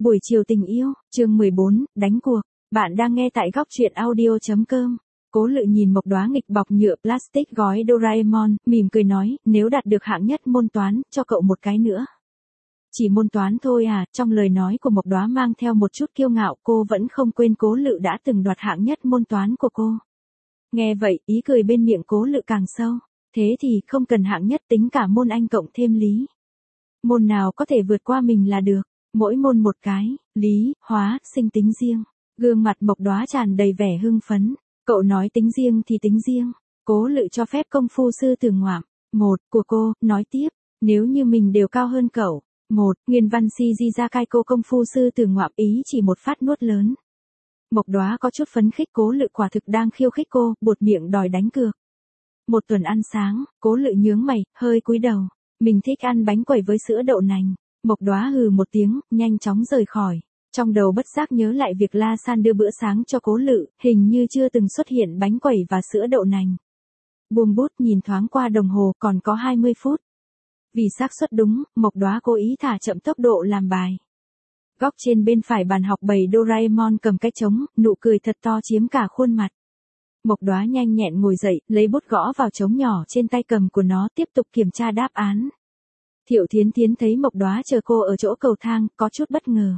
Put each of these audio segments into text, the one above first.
Buổi chiều tình yêu, chương 14, đánh cuộc. Bạn đang nghe tại góc truyện audio.com. Cố Lự nhìn một đóa nghịch bọc nhựa plastic gói Doraemon, mỉm cười nói, nếu đạt được hạng nhất môn toán, cho cậu một cái nữa. Chỉ môn toán thôi à, trong lời nói của Mộc Đóa mang theo một chút kiêu ngạo, cô vẫn không quên Cố Lự đã từng đoạt hạng nhất môn toán của cô. Nghe vậy, ý cười bên miệng Cố Lự càng sâu. Thế thì không cần hạng nhất, tính cả môn Anh cộng thêm lý. Môn nào có thể vượt qua mình là được. Mỗi môn một cái, lý, hóa, sinh tính riêng. Gương mặt Mộc Đóa tràn đầy vẻ hưng phấn. Cậu nói tính riêng thì tính riêng. Cố Lự cho phép công phu sư tử ngoạm. Một, của cô, nói tiếp. Nếu như mình đều cao hơn cậu. Một, nguyên văn Shizukai cô công phu sư tử ngoạm ý chỉ một phát nuốt lớn. Mộc Đóa có chút phấn khích, Cố Lự quả thực đang khiêu khích cô, buột miệng đòi đánh cược. Một tuần ăn sáng, Cố Lự nhướng mày, hơi cúi đầu. Mình thích ăn bánh quẩy với sữa đậu nành. Mộc Đóa hừ một tiếng, nhanh chóng rời khỏi. Trong đầu bất giác nhớ lại việc La San đưa bữa sáng cho Cố Lự, hình như chưa từng xuất hiện bánh quẩy và sữa đậu nành. Buông bút nhìn thoáng qua đồng hồ, còn có 20 phút. Vì xác suất đúng, Mộc Đóa cố ý thả chậm tốc độ làm bài. Góc trên bên phải bàn học bầy Doraemon cầm cái trống, nụ cười thật to chiếm cả khuôn mặt. Mộc Đóa nhanh nhẹn ngồi dậy, lấy bút gõ vào trống nhỏ trên tay cầm của nó, tiếp tục kiểm tra đáp án. Thiệu Thiến Thiến thấy Mộc Đóa chờ cô ở chỗ cầu thang, có chút bất ngờ.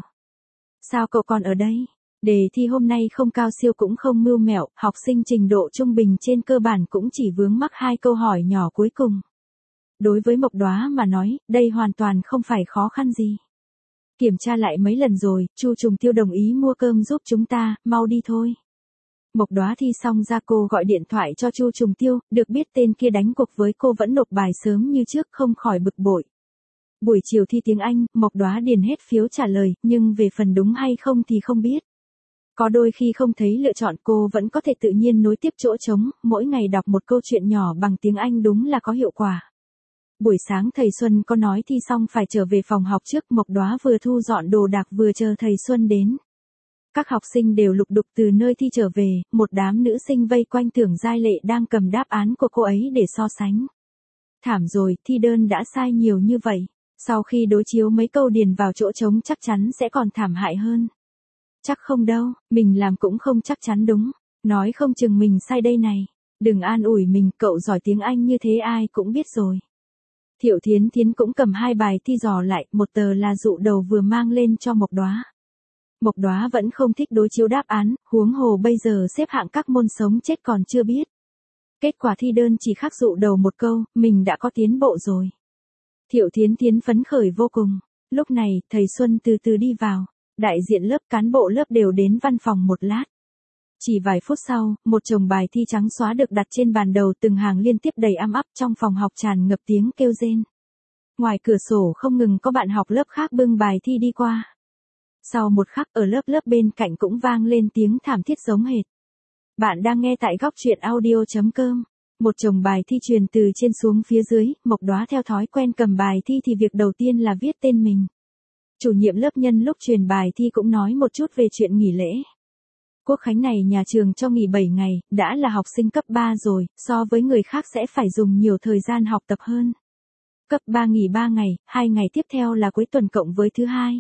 Sao cậu còn ở đây? Đề thi hôm nay không cao siêu cũng không mưu mẹo, học sinh trình độ trung bình trên cơ bản cũng chỉ vướng mắc 2 câu hỏi nhỏ cuối cùng. Đối với Mộc Đóa mà nói, đây hoàn toàn không phải khó khăn gì. Kiểm tra lại mấy lần rồi, Chu Trùng Tiêu đồng ý mua cơm giúp chúng ta, mau đi thôi. Mộc Đóa thi xong ra cô gọi điện thoại cho Chu Trùng Tiêu, được biết tên kia đánh cuộc với cô vẫn nộp bài sớm như trước, không khỏi bực bội. Buổi chiều thi tiếng Anh, Mộc Đóa điền hết phiếu trả lời, nhưng về phần đúng hay không thì không biết. Có đôi khi không thấy lựa chọn cô vẫn có thể tự nhiên nối tiếp chỗ trống, mỗi ngày đọc một câu chuyện nhỏ bằng tiếng Anh đúng là có hiệu quả. Buổi sáng thầy Xuân có nói thi xong phải trở về phòng học trước, Mộc Đóa vừa thu dọn đồ đạc vừa chờ thầy Xuân đến. Các học sinh đều lục đục từ nơi thi trở về, một đám nữ sinh vây quanh Tưởng Giai Lệ đang cầm đáp án của cô ấy để so sánh. Thảm rồi, thi đơn đã sai nhiều như vậy. Sau khi đối chiếu mấy câu điền vào chỗ trống chắc chắn sẽ còn thảm hại hơn. Chắc không đâu, mình làm cũng không chắc chắn đúng. Nói không chừng mình sai đây này. Đừng an ủi mình, cậu giỏi tiếng Anh như thế ai cũng biết rồi. Thiệu Thiến Thiến cũng cầm 2 bài thi dò lại, một tờ là dụ đầu vừa mang lên cho Mộc Đóa. Mộc Đóa vẫn không thích đối chiếu đáp án, huống hồ bây giờ xếp hạng các môn sống chết còn chưa biết. Kết quả thi đơn chỉ khác dụ đầu một câu, mình đã có tiến bộ rồi. Thiệu Thiến Thiến phấn khởi vô cùng. Lúc này, thầy Xuân từ từ đi vào. Đại diện lớp, cán bộ lớp đều đến văn phòng một lát. Chỉ vài phút sau, một chồng bài thi trắng xóa được đặt trên bàn đầu, từng hàng liên tiếp đầy am ắp, trong phòng học tràn ngập tiếng kêu rên. Ngoài cửa sổ không ngừng có bạn học lớp khác bưng bài thi đi qua. Sau một khắc, ở lớp bên cạnh cũng vang lên tiếng thảm thiết giống hệt. Bạn đang nghe tại góc truyện audio.com. Một chồng bài thi truyền từ trên xuống phía dưới, Mộc Đóa theo thói quen cầm bài thi thì việc đầu tiên là viết tên mình. Chủ nhiệm lớp nhân lúc truyền bài thi cũng nói một chút về chuyện nghỉ lễ. Quốc khánh này nhà trường cho nghỉ 7 ngày, đã là học sinh cấp 3 rồi, so với người khác sẽ phải dùng nhiều thời gian học tập hơn. Cấp 3 nghỉ 3 ngày, 2 ngày tiếp theo là cuối tuần cộng với thứ hai.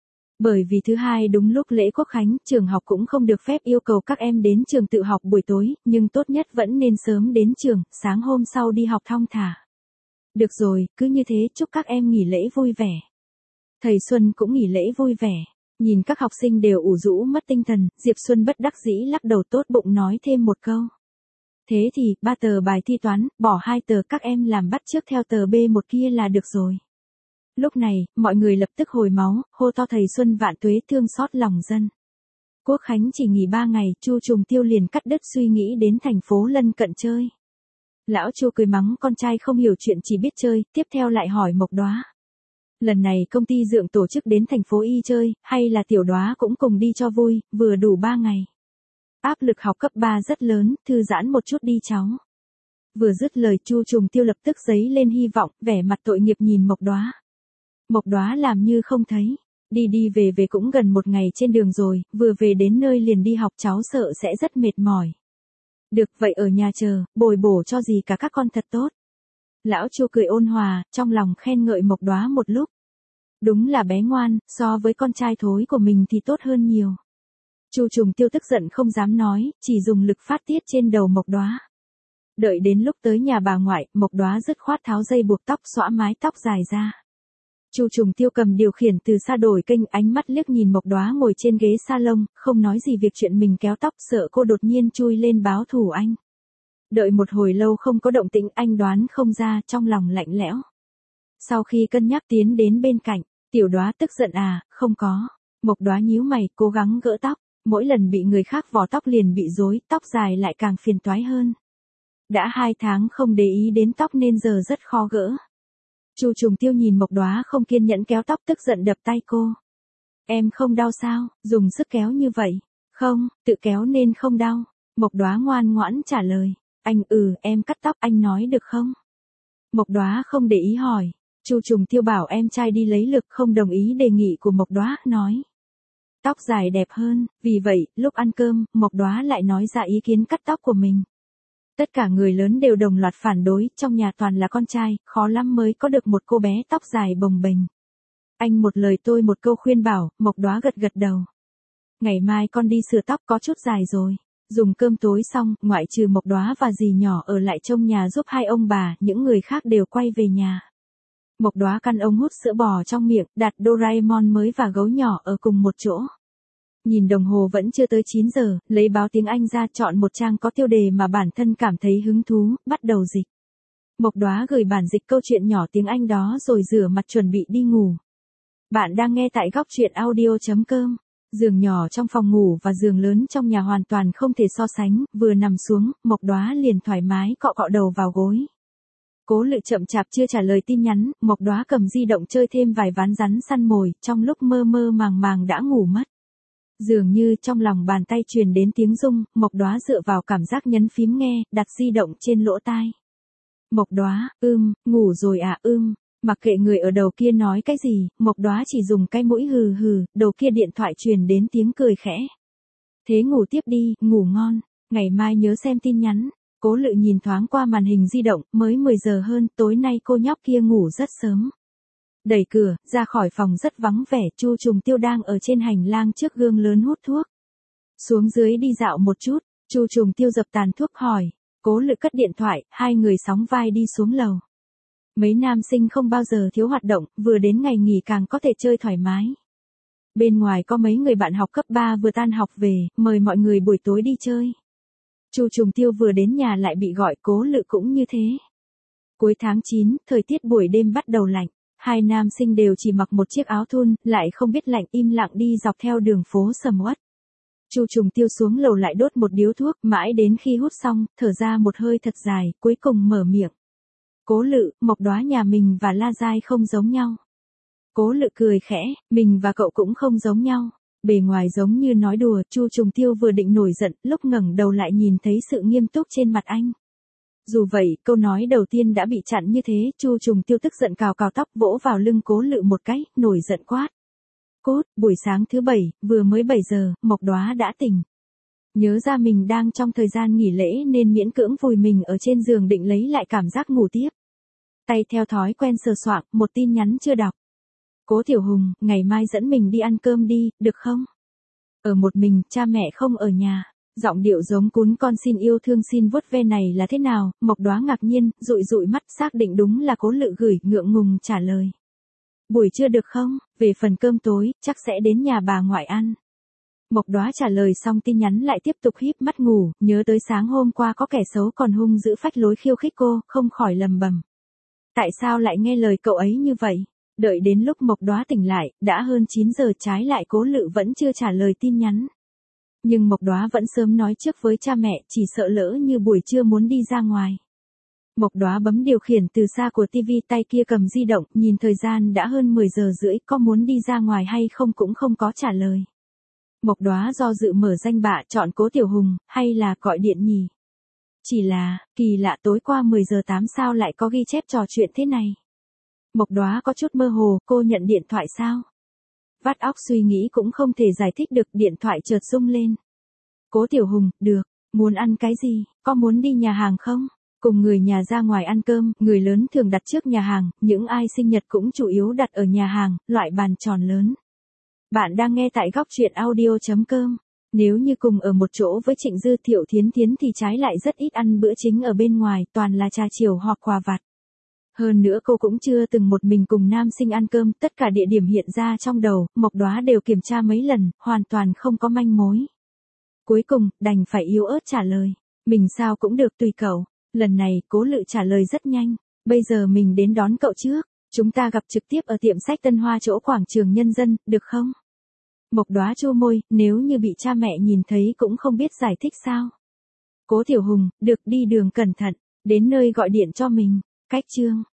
Bởi vì thứ hai đúng lúc lễ Quốc khánh, trường học cũng không được phép yêu cầu các em đến trường tự học buổi tối, nhưng tốt nhất vẫn nên sớm đến trường, sáng hôm sau đi học thong thả. Được rồi, cứ như thế, chúc các em nghỉ lễ vui vẻ. Thầy Xuân cũng nghỉ lễ vui vẻ. Nhìn các học sinh đều ủ rũ mất tinh thần, Diệp Xuân bất đắc dĩ lắc đầu, tốt bụng nói thêm một câu. Thế thì, 3 tờ bài thi toán, bỏ 2 tờ các em làm bắt chước theo tờ B1 kia là được rồi. Lúc này, mọi người lập tức hồi máu, hô to thầy Xuân vạn tuế, thương xót lòng dân. Quốc khánh chỉ nghỉ 3 ngày, Chu Trùng Tiêu liền cắt đứt suy nghĩ đến thành phố lân cận chơi. Lão Chu cười mắng con trai không hiểu chuyện chỉ biết chơi, tiếp theo lại hỏi Mộc Đóa. Lần này công ty dượng tổ chức đến thành phố Y chơi, hay là tiểu Đóa cũng cùng đi cho vui, vừa đủ 3 ngày. Áp lực học cấp 3 rất lớn, thư giãn một chút đi cháu. Vừa dứt lời Chu Trùng Tiêu lập tức dấy lên hy vọng, vẻ mặt tội nghiệp nhìn Mộc Đóa. Mộc Đóa làm như không thấy. Đi về cũng gần 1 ngày trên đường rồi, vừa về đến nơi liền đi học, cháu sợ sẽ rất mệt mỏi. Được, vậy ở nhà chờ, bồi bổ cho gì cả các con thật tốt. Lão Chu cười ôn hòa, trong lòng khen ngợi Mộc Đóa một lúc. Đúng là bé ngoan, so với con trai thối của mình thì tốt hơn nhiều. Chu Trùng Tiêu tức giận không dám nói, chỉ dùng lực phát tiết trên đầu Mộc Đóa. Đợi đến lúc tới nhà bà ngoại, Mộc Đóa dứt khoát tháo dây buộc tóc, xõa mái tóc dài ra. Chu Trùng Tiêu cầm điều khiển từ xa đổi kênh, ánh mắt liếc nhìn Mộc Đóa ngồi trên ghế salon, không nói gì việc chuyện mình kéo tóc, sợ cô đột nhiên chui lên báo thù anh. Đợi một hồi lâu không có động tĩnh, anh đoán không ra, trong lòng lạnh lẽo. Sau khi cân nhắc tiến đến bên cạnh, Tiểu Đóa tức giận à, không có. Mộc Đóa nhíu mày, cố gắng gỡ tóc, mỗi lần bị người khác vò tóc liền bị rối, tóc dài lại càng phiền toái hơn. Đã 2 tháng không để ý đến tóc nên giờ rất khó gỡ. Chu Trùng Tiêu nhìn Mộc Đóa không kiên nhẫn kéo tóc, tức giận đập tay cô. Em không đau sao, dùng sức kéo như vậy. Không, tự kéo nên không đau. Mộc Đóa ngoan ngoãn trả lời. Anh em cắt tóc, anh nói được không? Mộc Đóa không để ý hỏi. Chu Trùng Tiêu bảo em trai đi lấy lực, không đồng ý đề nghị của Mộc Đóa, nói. Tóc dài đẹp hơn, vì vậy, lúc ăn cơm, Mộc Đóa lại nói ra ý kiến cắt tóc của mình. Tất cả người lớn đều đồng loạt phản đối, trong nhà toàn là con trai, khó lắm mới có được một cô bé tóc dài bồng bềnh. Anh một lời tôi một câu khuyên bảo, Mộc Đóa gật gật đầu. Ngày mai con đi sửa tóc, có chút dài rồi. Dùng cơm tối xong, ngoại trừ Mộc Đóa và dì nhỏ ở lại trông nhà giúp hai ông bà, những người khác đều quay về nhà. Mộc Đóa căn ống hút sữa bò trong miệng, đặt Doraemon mới và gấu nhỏ ở cùng một chỗ. Nhìn đồng hồ vẫn chưa tới 9 giờ, lấy báo tiếng Anh ra, chọn một trang có tiêu đề mà bản thân cảm thấy hứng thú, bắt đầu dịch. Mộc Đóa gửi bản dịch câu chuyện nhỏ tiếng Anh đó rồi rửa mặt chuẩn bị đi ngủ. Bạn đang nghe tại góc truyện audio.com. Giường nhỏ trong phòng ngủ và giường lớn trong nhà hoàn toàn không thể so sánh, vừa nằm xuống, Mộc Đóa liền thoải mái cọ cọ đầu vào gối. Cố Lự chậm chạp chưa trả lời tin nhắn, Mộc Đóa cầm di động chơi thêm vài ván rắn săn mồi, trong lúc mơ mơ màng màng đã ngủ mất. Dường như trong lòng bàn tay truyền đến tiếng rung, Mộc Đóa dựa vào cảm giác nhấn phím nghe, đặt di động trên lỗ tai. Mộc Đóa, ngủ rồi à, mặc kệ người ở đầu kia nói cái gì, Mộc Đóa chỉ dùng cái mũi hừ hừ, đầu kia điện thoại truyền đến tiếng cười khẽ. Thế ngủ tiếp đi, ngủ ngon, ngày mai nhớ xem tin nhắn. Cố Lự nhìn thoáng qua màn hình di động, mới 10 giờ hơn, tối nay cô nhóc kia ngủ rất sớm. Đẩy cửa, ra khỏi phòng rất vắng vẻ, Chu Trùng Tiêu đang ở trên hành lang trước gương lớn hút thuốc. Xuống dưới đi dạo một chút, Chu Trùng Tiêu dập tàn thuốc hỏi. Cố Lự cất điện thoại, hai người sóng vai đi xuống lầu. Mấy nam sinh không bao giờ thiếu hoạt động, vừa đến ngày nghỉ càng có thể chơi thoải mái. Bên ngoài có mấy người bạn học cấp 3 vừa tan học về, mời mọi người buổi tối đi chơi. Chu Trùng Tiêu vừa đến nhà lại bị gọi, Cố Lự cũng như thế. Cuối tháng 9, thời tiết buổi đêm bắt đầu lạnh. Hai nam sinh đều chỉ mặc một chiếc áo thun, lại không biết lạnh, im lặng đi dọc theo đường phố sầm uất. Chu Trùng Tiêu xuống lầu lại đốt một điếu thuốc, mãi đến khi hút xong, thở ra một hơi thật dài, cuối cùng mở miệng. Cố Lự, Mộc Đóa nhà mình và La Giai không giống nhau. Cố Lự cười khẽ, mình và cậu cũng không giống nhau. Bề ngoài giống như nói đùa, Chu Trùng Tiêu vừa định nổi giận, lúc ngẩng đầu lại nhìn thấy sự nghiêm túc trên mặt anh. Dù vậy, câu nói đầu tiên đã bị chặn như thế, Chu Trùng Tiêu tức giận cào cào tóc, vỗ vào lưng Cố Lự một cái, nổi giận quát. Cốt, buổi sáng thứ 7, vừa mới 7 giờ, Mộc Đóa đã tỉnh. Nhớ ra mình đang trong thời gian nghỉ lễ nên miễn cưỡng vùi mình ở trên giường định lấy lại cảm giác ngủ tiếp. Tay theo thói quen sờ soạng, một tin nhắn chưa đọc. Cố Tiểu Hùng, ngày mai dẫn mình đi ăn cơm đi, được không? Ở một mình, cha mẹ không ở nhà. Giọng điệu giống cún con xin yêu thương xin vuốt ve này là thế nào? Mộc Đóa ngạc nhiên, dụi dụi mắt, xác định đúng là Cố Lự gửi, ngượng ngùng trả lời. Buổi trưa được không? Về phần cơm tối, chắc sẽ đến nhà bà ngoại ăn. Mộc Đóa trả lời xong tin nhắn lại tiếp tục híp mắt ngủ, nhớ tới sáng hôm qua có kẻ xấu còn hung dữ phách lối khiêu khích cô, không khỏi lầm bầm. Tại sao lại nghe lời cậu ấy như vậy? Đợi đến lúc Mộc Đóa tỉnh lại, đã hơn 9 giờ, trái lại Cố Lự vẫn chưa trả lời tin nhắn. Nhưng Mộc Đóa vẫn sớm nói trước với cha mẹ, chỉ sợ lỡ như buổi trưa muốn đi ra ngoài. Mộc Đóa bấm điều khiển từ xa của tivi, tay kia cầm di động, nhìn thời gian đã hơn 10 giờ rưỡi, có muốn đi ra ngoài hay không cũng không có trả lời. Mộc Đóa do dự mở danh bạ, chọn Cố Tiểu Hùng, hay là gọi điện nhỉ? Chỉ là, kỳ lạ, tối qua 10 giờ 8 sao lại có ghi chép trò chuyện thế này. Mộc Đóa có chút mơ hồ, cô nhận điện thoại sao? Vắt óc suy nghĩ cũng không thể giải thích được, điện thoại chợt rung lên. Cố Tiểu Hùng, được, muốn ăn cái gì, có muốn đi nhà hàng không? Cùng người nhà ra ngoài ăn cơm, người lớn thường đặt trước nhà hàng, những ai sinh nhật cũng chủ yếu đặt ở nhà hàng, loại bàn tròn lớn. Bạn đang nghe tại góc chuyện audio.com. Nếu như cùng ở một chỗ với Trịnh Dư Thiệu Thiến Thiến thì trái lại rất ít ăn bữa chính ở bên ngoài, toàn là trà chiều hoặc quà vặt. Hơn nữa cô cũng chưa từng một mình cùng nam sinh ăn cơm, tất cả địa điểm hiện ra trong đầu, Mộc Đóa đều kiểm tra mấy lần, hoàn toàn không có manh mối. Cuối cùng, đành phải yếu ớt trả lời. Mình sao cũng được tùy cậu. Lần này, Cố Lự trả lời rất nhanh. Bây giờ mình đến đón cậu trước. Chúng ta gặp trực tiếp ở tiệm sách Tân Hoa chỗ quảng trường Nhân dân, được không? Mộc Đóa chua môi, nếu như bị cha mẹ nhìn thấy cũng không biết giải thích sao. Cố Tiểu Hùng, được, đi đường cẩn thận. Đến nơi gọi điện cho mình. Cách chương.